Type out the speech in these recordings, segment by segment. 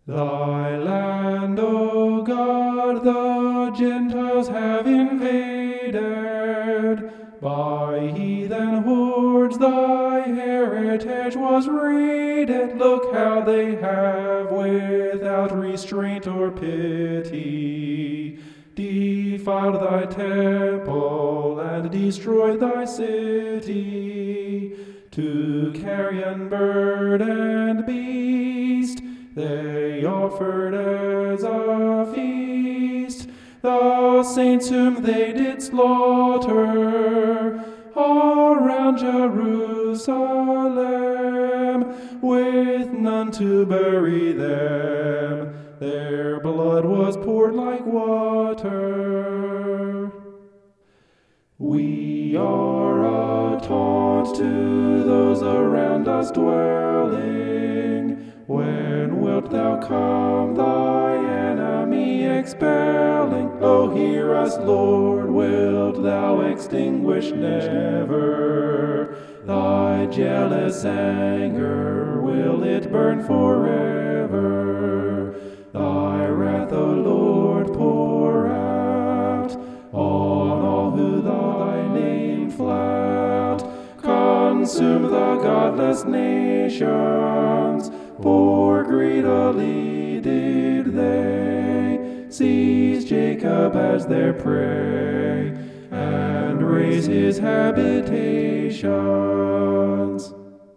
Thy land, O God, the Gentiles have invaded. By heathen hordes thy heritage was raided. Look how they have, without restraint or pity, defiled thy temple and destroyed thy city. To carrion, bird, and beast they offered as a feast the saints whom they did slaughter around Jerusalem, with none to bury them. Their blood was poured like water. We are a taunt to those around us dwelling. When wilt thou come, thy enemy expelling? Oh, hear us, Lord, wilt thou extinguish never thy jealous anger? Will it burn forever? Thy wrath, O Lord, pour out on all who thy name flout. Consume the godless nations, for greedily did they seize Jacob as their prey, and raise his habitations.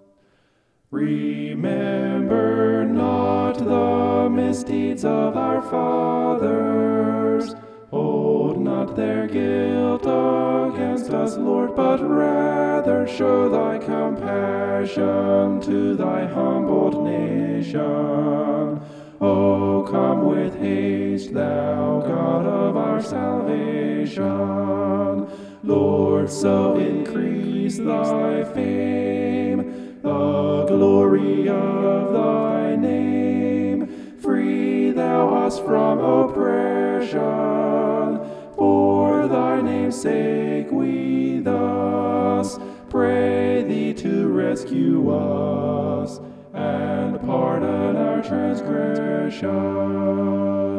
Remember not the misdeeds of our fathers. Hold not their guilt against us, Lord, but rather show thy compassion to thy humbled nation. O come with haste, thou God of our salvation. Lord, so increase thy fame, the glory of thy name. Free thou us from oppression. For thy name's sake we thus pray thee to rescue us and pardon our transgression.